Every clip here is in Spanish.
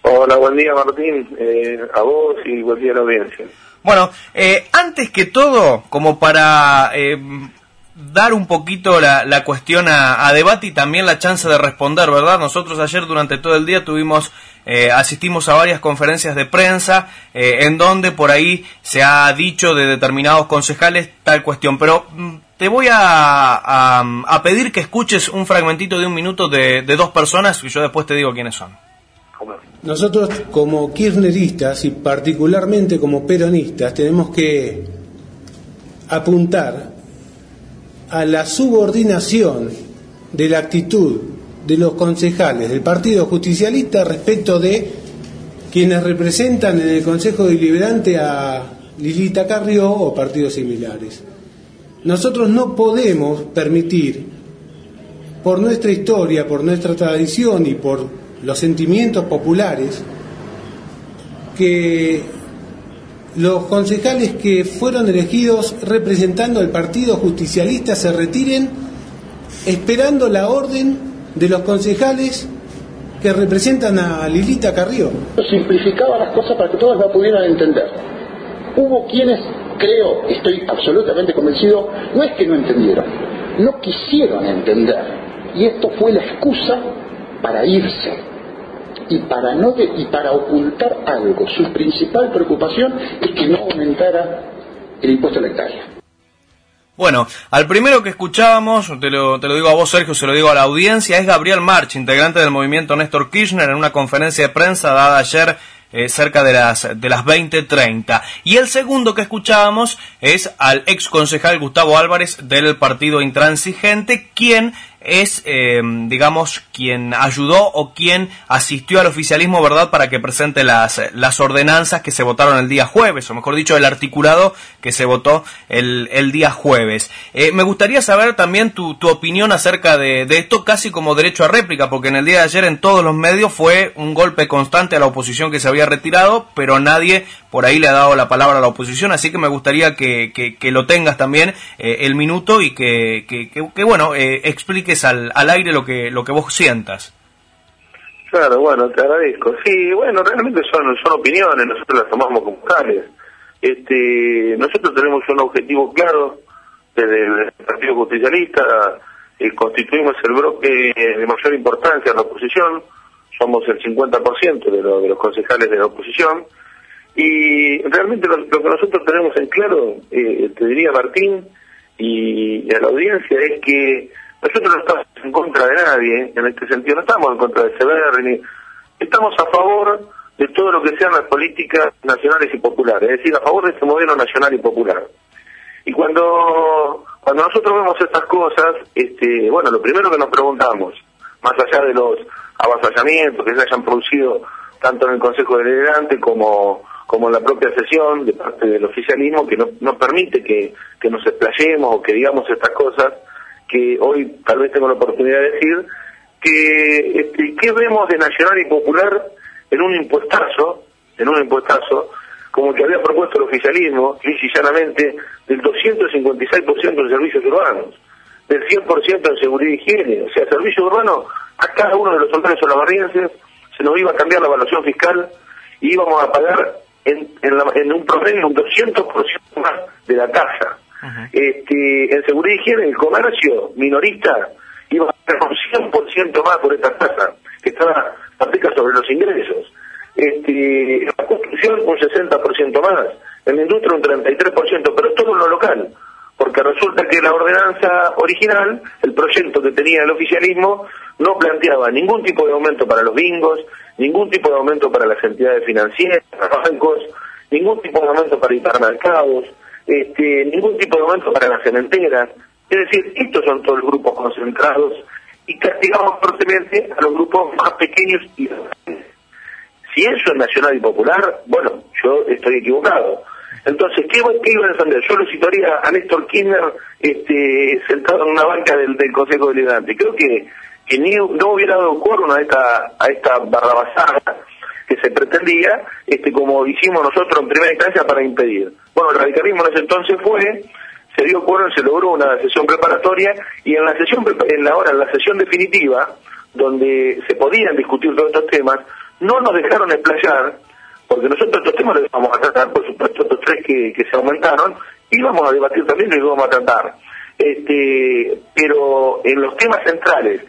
Hola, buen día Martín, a vos y buen día a la audiencia. Bueno, antes que todo, como para dar un poquito la cuestión a debate y también la chance de responder, ¿verdad? Nosotros ayer durante todo el día asistimos a varias conferencias de prensa en donde por ahí se ha dicho de determinados concejales tal cuestión, pero te voy a pedir que escuches un fragmentito de un minuto de dos personas y yo después te digo quiénes son. Nosotros como kirchneristas y particularmente como peronistas tenemos que apuntar a la subordinación de la actitud de los concejales del Partido Justicialista respecto de quienes representan en el Consejo Deliberante a Lilita Carrió o partidos similares. Nosotros no podemos permitir, por nuestra historia, por nuestra tradición y por los sentimientos populares, que los concejales que fueron elegidos representando al Partido Justicialista se retiren esperando la orden de los concejales que representan a Lilita Carrió. Simplificaba las cosas para que todos la pudieran entender. Hubo quienes, creo, estoy absolutamente convencido, no es que no entendieron, no quisieron entender, y esto fue la excusa para irse y para ocultar algo. Su principal preocupación es que no aumentara el impuesto a la hectárea. Bueno, al primero que escuchábamos, te lo digo a vos, Sergio, se lo digo a la audiencia, es Gabriel March, integrante del movimiento Néstor Kirchner, en una conferencia de prensa dada ayer cerca de las 20:30. Y el segundo que escuchábamos es al ex concejal Gustavo Álvarez del Partido Intransigente, quien es, quien ayudó o quien asistió al oficialismo, ¿verdad?, para que presente las ordenanzas que se votaron el día jueves, o mejor dicho, el articulado que se votó el día jueves. Me gustaría saber también tu opinión acerca de esto, casi como derecho a réplica, porque en el día de ayer en todos los medios fue un golpe constante a la oposición que se había retirado, pero nadie por ahí le ha dado la palabra a la oposición, así que me gustaría que lo tengas también el minuto y que expliques al aire lo que vos sientas. Claro, bueno, te agradezco. Sí, bueno, realmente son opiniones, nosotros las tomamos como tales. Nosotros tenemos un objetivo claro desde el Partido Justicialista, constituimos el bloque de mayor importancia en la oposición, somos el 50% de los concejales de la oposición, y realmente lo que nosotros tenemos en claro, te diría Martín y a la audiencia, es que nosotros no estamos en contra de nadie, en este sentido no estamos en contra de CBR, ni estamos a favor de todo lo que sean las políticas nacionales y populares, es decir, a favor de este modelo nacional y popular. Y cuando nosotros vemos estas cosas, lo primero que nos preguntamos, más allá de los avasallamientos que se hayan producido tanto en el Consejo Deliberante como en la propia sesión de parte del oficialismo, que no permite que nos explayemos o que digamos estas cosas, que hoy tal vez tengo la oportunidad de decir, ¿qué vemos de nacional y popular en un impuestazo, como que había propuesto el oficialismo, lisa y llanamente, del 256% en servicios urbanos, del 100% en seguridad y higiene? O sea, servicios urbanos, a cada uno de los soldados olavarrienses se nos iba a cambiar la evaluación fiscal y íbamos a pagar en un promedio un 200% más de la tasa. Uh-huh. En seguridad y higiene, el comercio minorista iba a pagar un 100% más por esta tasa, que aplica sobre los ingresos. La construcción un 60% más, en la industria un 33%, pero todo en lo local, porque resulta que la ordenanza original, el proyecto que tenía el oficialismo, no planteaba ningún tipo de aumento para los bingos, ningún tipo de aumento para las entidades financieras, los bancos, ningún tipo de aumento para hipermercados, ningún tipo de aumento para las cementeras. Es decir, estos son todos los grupos concentrados y castigamos fuertemente a los grupos más pequeños y grandes. Si eso es nacional y popular, bueno, yo estoy equivocado. Entonces, ¿qué iba a defender? Yo lo citaría a Néstor Kirchner sentado en una banca del Consejo Deliberante. Creo que no hubiera dado cuerno a esta barrabasada que se pretendía, como hicimos nosotros en primera instancia para impedir. Bueno, el radicalismo en ese entonces se dio cuerno, se logró una sesión preparatoria, y en la sesión definitiva, donde se podían discutir todos estos temas, no nos dejaron explayar, porque nosotros estos temas los vamos a tratar, por supuesto, estos 3 que se aumentaron, y vamos a debatir también y los vamos a tratar. Pero en los temas centrales,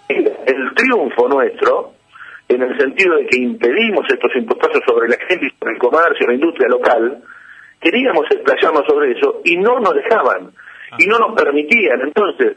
el triunfo nuestro, en el sentido de que impedimos estos impuestos sobre la gente y sobre el comercio, la industria local, queríamos explayarnos sobre eso y no nos dejaban, y no nos permitían. Entonces,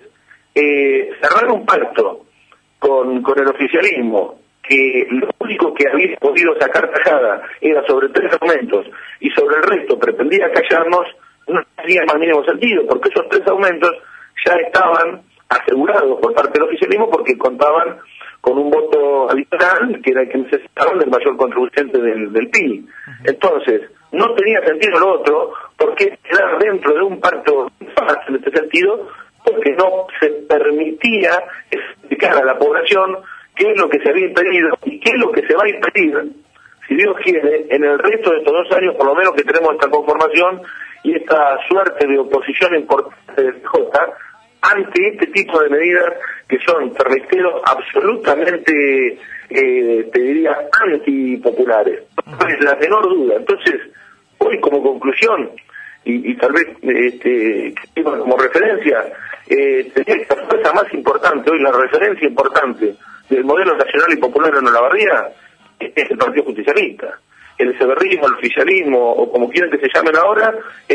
cerrar un pacto con el oficialismo, que lo único que había podido sacar tajada era sobre 3 aumentos y sobre el resto pretendía callarnos, no tenía el más mínimo sentido, porque esos 3 aumentos ya estaban asegurados por parte del oficialismo porque contaban con un voto adicional que era el que necesitaban del mayor contribuyente del PIB. Entonces, no tenía sentido lo otro, porque quedar dentro de un pacto en este sentido, porque no se permitía explicar a la población qué es lo que se había impedido y qué es lo que se va a impedir, si Dios quiere, en el resto de estos 2 años, por lo menos que tenemos esta conformación y esta suerte de oposición importante del PJ, ante este tipo de medidas que son, te reitero, absolutamente, te diría, antipopulares. No es la menor duda. Entonces, hoy como conclusión, y tal vez como referencia, tenía la fuerza más importante, hoy la referencia importante del modelo nacional y popular en Olavarría es el Partido Justicialista. El severrismo, el oficialismo, o como quieran que se llamen ahora,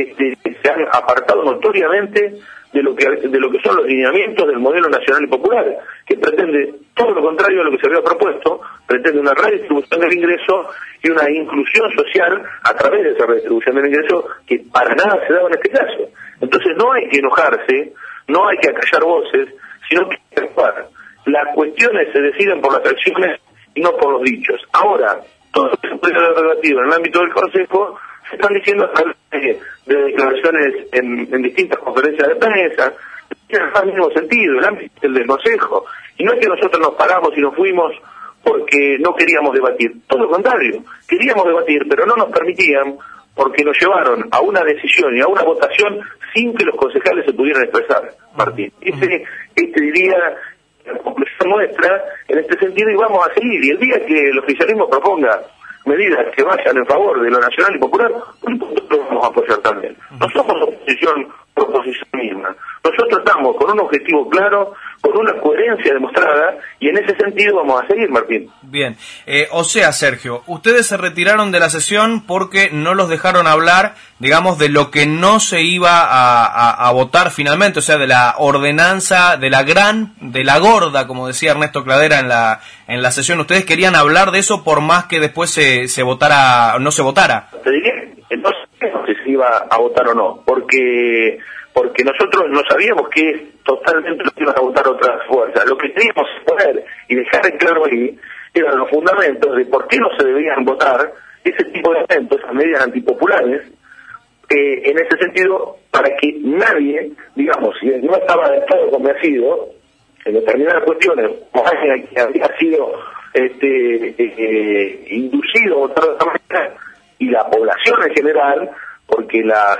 se han apartado notoriamente de lo que son los lineamientos del modelo nacional y popular, que pretende todo lo contrario a lo que se había propuesto, pretende una redistribución del ingreso y una inclusión social a través de esa redistribución del ingreso que para nada se daba en este caso. Entonces no hay que enojarse, no hay que acallar voces, sino que actuar. Las cuestiones se deciden por las acciones y no por los dichos. Ahora, todo lo que se puede haber debatido en el ámbito del Consejo se están diciendo a través de declaraciones en distintas conferencias de prensa, tiene el más mínimo sentido, el ámbito del Consejo. Y no es que nosotros nos paramos y nos fuimos porque no queríamos debatir, todo lo contrario, queríamos debatir, pero no nos permitían porque nos llevaron a una decisión y a una votación sin que los concejales se pudieran expresar, Martín. Diría la conclusión nuestra en este sentido, y vamos a seguir. Y el día que el oficialismo proponga medidas que vayan en favor de lo nacional y popular, nosotros lo vamos a apoyar también. No somos oposición por oposición misma. Nosotros estamos con un objetivo claro, con una coherencia demostrada, y en ese sentido vamos a seguir, Martín. Bien, o sea, Sergio, ustedes se retiraron de la sesión porque no los dejaron hablar, digamos, de lo que no se iba a votar finalmente, o sea, de la ordenanza, de la gorda, como decía Ernesto Cladera en la sesión. Ustedes querían hablar de eso por más que después se votara, no se votara. Te diría, entonces, si se iba a votar o no, porque nosotros no sabíamos que totalmente lo iban a votar otras fuerzas. Lo que teníamos que poner y dejar en claro ahí eran los fundamentos de por qué no se debían votar ese tipo de eventos, esas medidas antipopulares, en ese sentido, para que nadie, digamos, si no estaba del todo convencido en determinadas cuestiones, como alguien que había sido inducido a votar de esta manera, y la población en general, porque las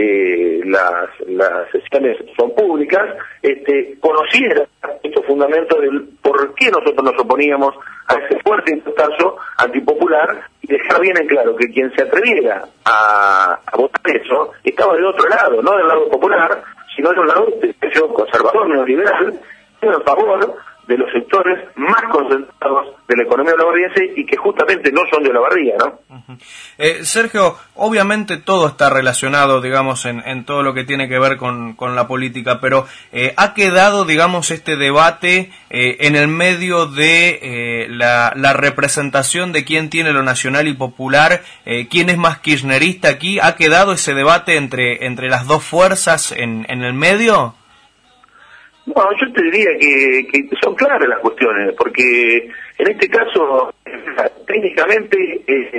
sesiones son públicas, conociera estos fundamentos del por qué nosotros nos oponíamos a ese fuerte impuestazo antipopular, y dejar bien en claro que quien se atreviera a votar eso estaba del otro lado, no del lado popular, sino del lado conservador, neoliberal, en favor de los sectores más concentrados de la economía olavarriense y que justamente no son de Olavarría, ¿no? Sergio, obviamente todo está relacionado, digamos, en todo lo que tiene que ver con la política, pero ha quedado, digamos, este debate en el medio de la representación de quién tiene lo nacional y popular, quién es más kirchnerista aquí. ¿Ha quedado ese debate entre las dos fuerzas en el medio? Bueno, yo te diría que son claras las cuestiones, porque en este caso, técnicamente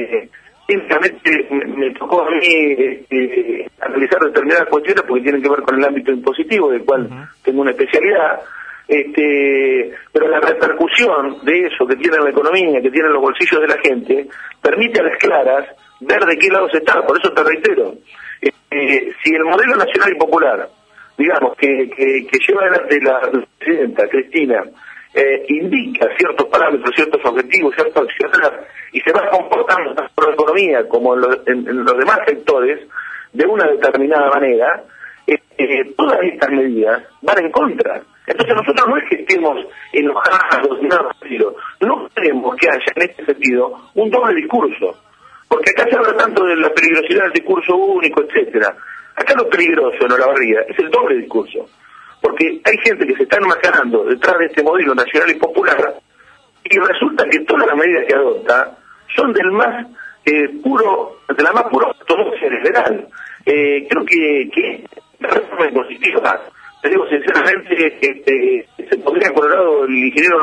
me tocó a mí analizar determinadas cuestiones porque tienen que ver con el ámbito impositivo, del cual tengo una especialidad, pero la repercusión de eso que tiene la economía, que tiene los bolsillos de la gente, permite a las claras ver de qué lado se está. Por eso te reitero, si el modelo nacional y popular, digamos, que lleva adelante la presidenta Cristina, indica ciertos parámetros, ciertos objetivos, ciertos accionar, y se va comportando tanto por la economía como en los demás sectores de una determinada manera, todas estas medidas van en contra. Entonces nosotros no es que estemos enojados, no queremos que haya en este sentido un doble discurso, porque acá se habla tanto de la peligrosidad del discurso único, etcétera. Acá lo peligroso en Olavarría es el doble discurso, porque hay gente que se está enmascarando detrás de este modelo nacional y popular, y resulta que todas las medidas que adopta son de la más pura ortodoxia liberal. Creo que la reforma impositiva, te digo sinceramente, se pondría colorado el ingeniero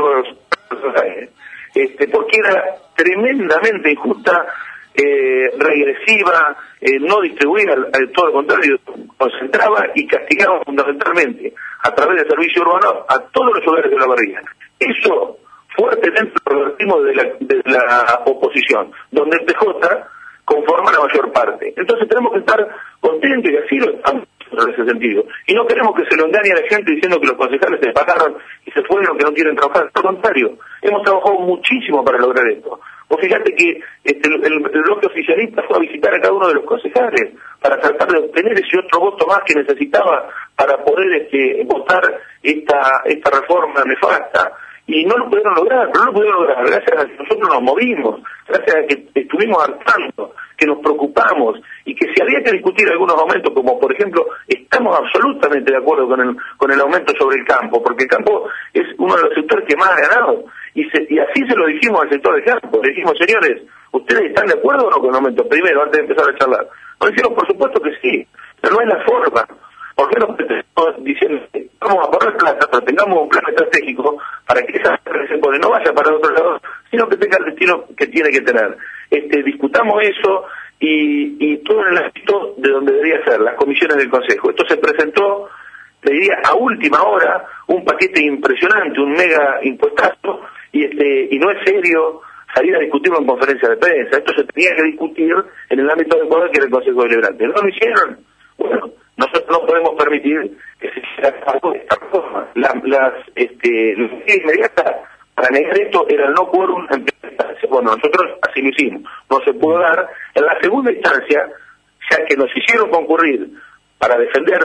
porque era tremendamente injusta, regresiva, no distribuía, todo lo contrario, concentraba y castigaba fundamentalmente a través del servicio urbano a todos los hogares de Olavarría. Eso fuertemente lo revertimos de la oposición, donde el PJ conforma la mayor parte. Entonces tenemos que estar contentos, y así lo estamos en ese sentido. Y no queremos que se lo engañe a la gente diciendo que los concejales se pagaron y se fueron, que no quieren trabajar. Al contrario, hemos trabajado muchísimo para lograr esto. Vos fíjate que el bloque oficialista fue a visitar a cada uno de los concejales para tratar de obtener ese otro voto más que necesitaba para poder votar esta reforma nefasta. Y no lo pudieron lograr, pero no lo pudieron lograr gracias a que nosotros nos movimos, gracias a que estuvimos hartando, que nos preocupamos, y que si había que discutir algunos aumentos, como por ejemplo, estamos absolutamente de acuerdo con el aumento sobre el campo, porque el campo es uno de los sectores que más ha ganado, y así se lo dijimos al sector del campo, le dijimos, señores, ¿ustedes están de acuerdo o no con el aumento? Primero, antes de empezar a charlar. Nos dijeron, por supuesto que sí, pero no es la forma. ¿Por qué no estamos diciendo, vamos a poner plata, pero tengamos un plan estratégico para que esa plata que se pone no vaya para otro lado, sino que tenga el destino que tiene que tener? Discutamos eso y todo en el ámbito de donde debería ser, las comisiones del Consejo. Esto se presentó, te diría, a última hora, un paquete impresionante, un mega impuestazo, y no es serio salir a discutirlo en conferencia de prensa. Esto se tenía que discutir en el ámbito del poder, que era el Consejo Deliberante. No lo hicieron. Bueno, nosotros no podemos permitir que se llegue a cabo esta reforma. La medida inmediata para negar esto era el no quórum en primera instancia. Bueno, nosotros así lo hicimos. No se pudo dar. En la segunda instancia, ya que nos hicieron concurrir para defender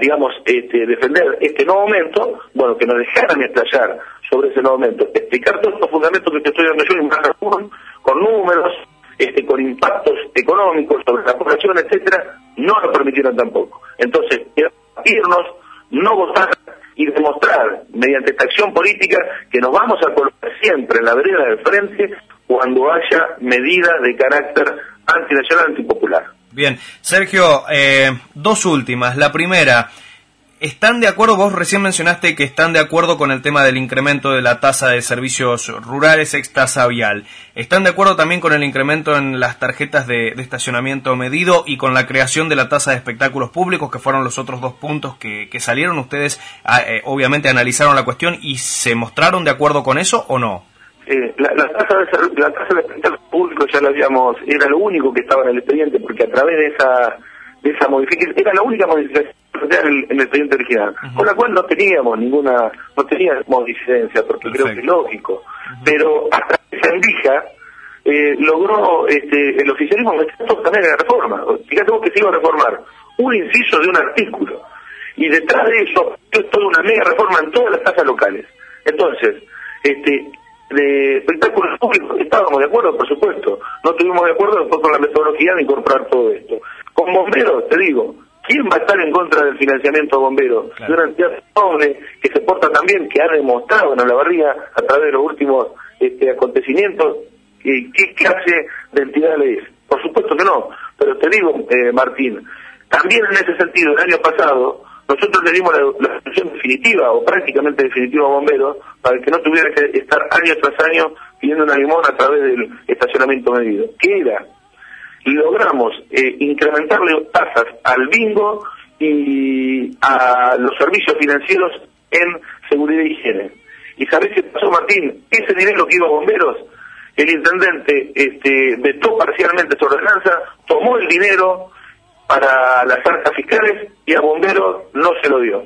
este nuevo aumento, bueno, que nos dejaran explayar sobre ese nuevo aumento, explicar todos los fundamentos que te estoy dando yo en más con números, con impactos económicos sobre la población, etcétera, no lo permitieron tampoco. Entonces, irnos, no votar y demostrar mediante esta acción política que nos vamos a colocar siempre en la vereda del frente cuando haya medidas de carácter antinacional, antipopular. Bien, Sergio, dos últimas. La primera, ¿están de acuerdo? Vos recién mencionaste que están de acuerdo con el tema del incremento de la tasa de servicios rurales ex tasa vial. ¿Están de acuerdo también con el incremento en las tarjetas de estacionamiento medido y con la creación de la tasa de espectáculos públicos, que fueron los otros dos puntos que salieron? ¿Ustedes obviamente analizaron la cuestión y se mostraron de acuerdo con eso o no? La tasa de espectáculos públicos ya la habíamos, era lo único que estaba en el expediente, porque a través de esa modificación, era la única modificación en el expediente original, con la cual no teníamos disidencia, porque creo que es lógico, pero hasta que se endija, logró el oficialismo meter también en la reforma. Fíjate vos que se iba a reformar un inciso de un artículo, y detrás de eso es toda una mega reforma en todas las tasas locales. Entonces, de espectáculos públicos estábamos de acuerdo, por supuesto, no estuvimos de acuerdo después con la metodología de incorporar todo esto. Con bomberos, te digo, ¿quién va a estar en contra del financiamiento de bomberos? Claro. De una entidad noble que se porta también, que ha demostrado en Olavarría a través de los últimos acontecimientos qué clase de entidad es. Por supuesto que no, pero te digo, Martín, también en ese sentido, el año pasado, nosotros le dimos la solución definitiva o prácticamente definitiva a bomberos para que no tuviera que estar año tras año pidiendo una limón a través del estacionamiento medido. ¿Qué era? Logramos incrementarle tasas al bingo y a los servicios financieros en seguridad y higiene. ¿Y sabés qué pasó, Martín? Ese dinero que iba a bomberos, el intendente vetó parcialmente su ordenanza, tomó el dinero para las arcas fiscales y a bomberos no se lo dio.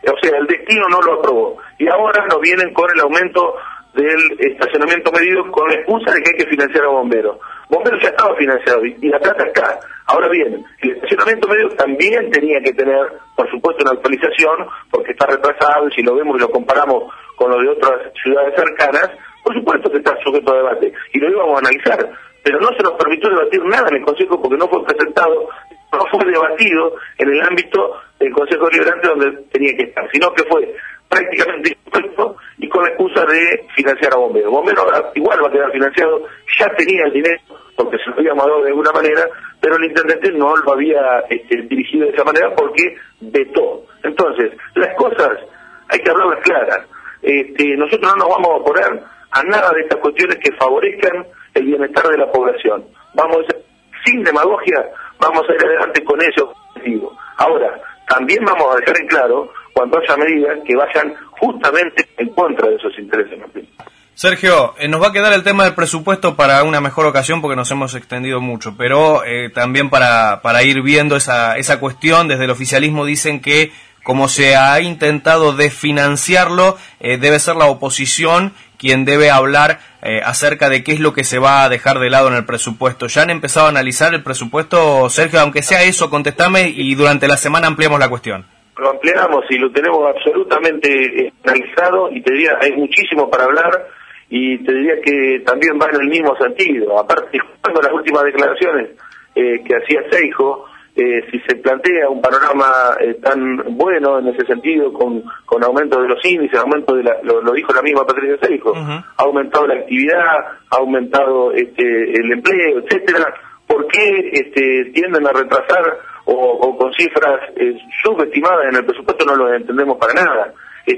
O sea, el destino no lo aprobó. Y ahora nos vienen con el aumento del estacionamiento medido con la excusa de que hay que financiar a bomberos. Bomberos ya estaba financiado y la plata está. Ahora bien, el estacionamiento medio también tenía que tener, por supuesto, una actualización, porque está retrasado, y si lo vemos y lo comparamos con lo de otras ciudades cercanas, por supuesto que está sujeto a debate, y lo íbamos a analizar, pero no se nos permitió debatir nada en el Consejo porque no fue presentado, no fue debatido en el ámbito del Consejo Deliberante donde tenía que estar, sino que fue prácticamente dispuesto y con la excusa de financiar a bomberos. Bomberos igual va a quedar financiado, ya tenía el dinero, porque se lo habíamos dado de alguna manera, pero el intendente no lo había dirigido de esa manera porque vetó. Entonces, las cosas hay que hablarlas claras. Nosotros no nos vamos a oponer a nada de estas cuestiones que favorezcan el bienestar de la población. Vamos a ir sin demagogia, vamos a ir adelante con ese objetivo. Ahora, también vamos a dejar en claro cuando haya medidas que vayan justamente en contra de esos intereses, Martín. Sergio, nos va a quedar el tema del presupuesto para una mejor ocasión porque nos hemos extendido mucho, pero también para ir viendo esa cuestión, desde el oficialismo dicen que como se ha intentado desfinanciarlo, debe ser la oposición quien debe hablar acerca de qué es lo que se va a dejar de lado en el presupuesto. ¿Ya han empezado a analizar el presupuesto, Sergio? Aunque sea eso, contestame y durante la semana ampliamos la cuestión. Lo ampliamos y lo tenemos absolutamente analizado y te diría, hay muchísimo para hablar y te diría que también va en el mismo sentido. Aparte, escuchando las últimas declaraciones que hacía Seijo, si se plantea un panorama tan bueno en ese sentido, con aumento de los índices, aumento de lo dijo la misma Patricia Seijo, ha aumentado la actividad, ha aumentado el empleo, etcétera, ¿por qué tienden a retrasar o con cifras subestimadas en el presupuesto? No lo entendemos para nada.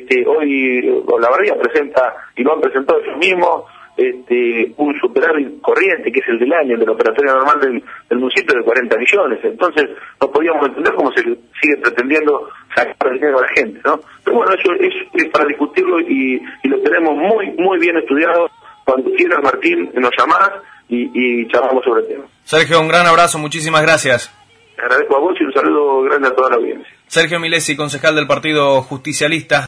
Hoy Olavarría presenta, y lo han presentado ellos mismos, un superávit corriente, que es el del año, el de la operatoria normal del municipio, de 40 millones. Entonces, no podíamos entender cómo se sigue pretendiendo sacar el dinero a la gente, ¿no? Pero bueno, eso es para discutirlo y lo tenemos muy, muy bien estudiado. Cuando quieras, Martín, nos llamás y charlamos sobre el tema. Sergio, un gran abrazo, muchísimas gracias. Te agradezco a vos y un saludo grande a toda la audiencia. Sergio Milesi, concejal del Partido Justicialista.